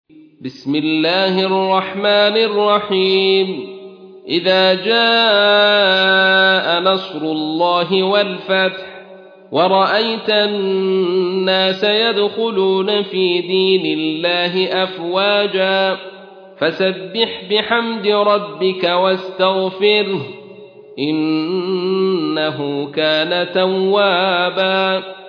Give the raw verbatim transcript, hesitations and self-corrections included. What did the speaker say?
بسم الله الرحمن الرحيم إذا جاء نصر الله والفتح ورأيت الناس يدخلون في دين الله أفواجا فسبح بحمد ربك واستغفره إنه كان توابا